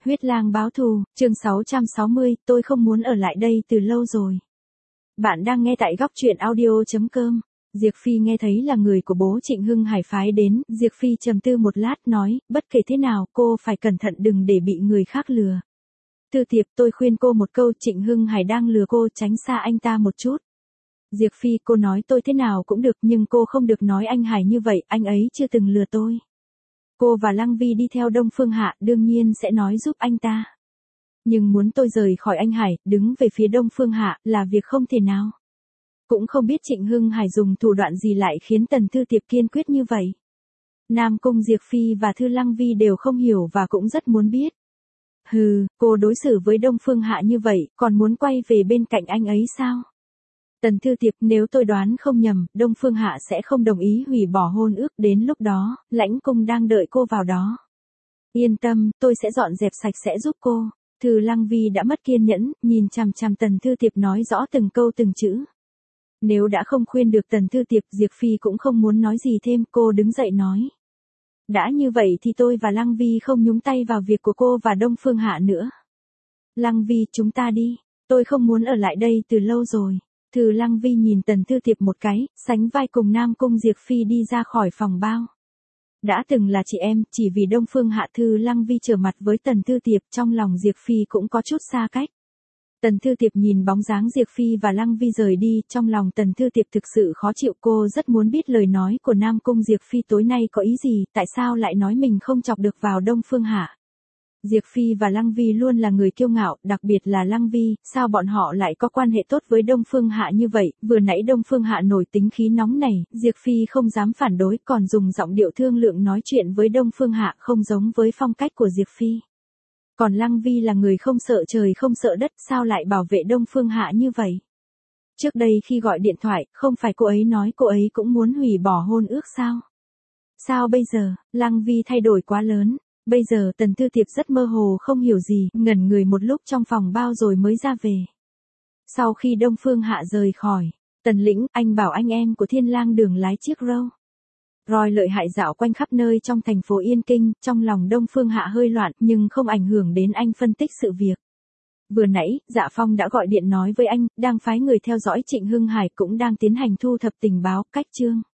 Huyết lang báo thù, chương 660, tôi không muốn ở lại đây từ lâu rồi. Bạn đang nghe tại góc truyện audio.com. Diệp Phi nghe thấy là người của bố Trịnh Hưng Hải phái đến, Diệp Phi trầm tư một lát nói, bất kể thế nào cô phải cẩn thận đừng để bị người khác lừa. Thư Tiệp, tôi khuyên cô một câu, Trịnh Hưng Hải đang lừa cô, tránh xa anh ta một chút. Diệp Phi, cô nói tôi thế nào cũng được nhưng cô không được nói anh Hải như vậy, anh ấy chưa từng lừa tôi. Cô và Lăng Vi đi theo Đông Phương Hạ đương nhiên sẽ nói giúp anh ta. Nhưng muốn tôi rời khỏi anh Hải, đứng về phía Đông Phương Hạ là việc không thể nào. Cũng không biết Trịnh Hưng Hải dùng thủ đoạn gì lại khiến Tần Thư Tiệp kiên quyết như vậy. Nam Cung Diệp Phi và Thư Lăng Vi đều không hiểu và cũng rất muốn biết. Hừ, cô đối xử với Đông Phương Hạ như vậy, còn muốn quay về bên cạnh anh ấy sao? Tần Thư Tiệp, nếu tôi đoán không nhầm, Đông Phương Hạ sẽ không đồng ý hủy bỏ hôn ước, đến lúc đó, Lãnh Cung đang đợi cô vào đó. Yên tâm, tôi sẽ dọn dẹp sạch sẽ giúp cô. Thư Lăng Vi đã mất kiên nhẫn, nhìn chằm chằm Tần Thư Tiệp nói rõ từng câu từng chữ. Nếu đã không khuyên được Tần Thư Tiệp, Diệp Phi cũng không muốn nói gì thêm, cô đứng dậy nói. Đã như vậy thì tôi và Lăng Vi không nhúng tay vào việc của cô và Đông Phương Hạ nữa. Lăng Vi, chúng ta đi, tôi không muốn ở lại đây từ lâu rồi. Thư Lăng Vi nhìn Tần Thư Tiệp một cái, sánh vai cùng Nam Cung Diệp Phi đi ra khỏi phòng bao. Đã từng là chị em, chỉ vì Đông Phương Hạ, Thư Lăng Vi trở mặt với Tần Thư Tiệp, trong lòng Diệp Phi cũng có chút xa cách. Tần Thư Tiệp nhìn bóng dáng Diệp Phi và Lăng Vi rời đi, trong lòng Tần Thư Tiệp thực sự khó chịu, cô rất muốn biết lời nói của Nam Cung Diệp Phi tối nay có ý gì, tại sao lại nói mình không chọc được vào Đông Phương Hạ. Diệp Phi và Lăng Vi luôn là người kiêu ngạo, đặc biệt là Lăng Vi, sao bọn họ lại có quan hệ tốt với Đông Phương Hạ như vậy, vừa nãy Đông Phương Hạ nổi tính khí nóng này, Diệp Phi không dám phản đối, còn dùng giọng điệu thương lượng nói chuyện với Đông Phương Hạ không giống với phong cách của Diệp Phi. Còn Lăng Vi là người không sợ trời không sợ đất, sao lại bảo vệ Đông Phương Hạ như vậy? Trước đây khi gọi điện thoại, không phải cô ấy nói cô ấy cũng muốn hủy bỏ hôn ước sao? Sao bây giờ, Lăng Vi thay đổi quá lớn. Bây giờ Tần Thư Tiệp rất mơ hồ không hiểu gì, ngẩn người một lúc trong phòng bao rồi mới ra về. Sau khi Đông Phương Hạ rời khỏi, Tần Lĩnh, anh bảo anh em của Thiên Lang Đường lái chiếc Rolls lợi hại dạo quanh khắp nơi trong thành phố Yên Kinh, trong lòng Đông Phương Hạ hơi loạn nhưng không ảnh hưởng đến anh phân tích sự việc. Vừa nãy, Dạ Phong đã gọi điện nói với anh, đang phái người theo dõi Trịnh Hưng Hải cũng đang tiến hành thu thập tình báo, cách chương.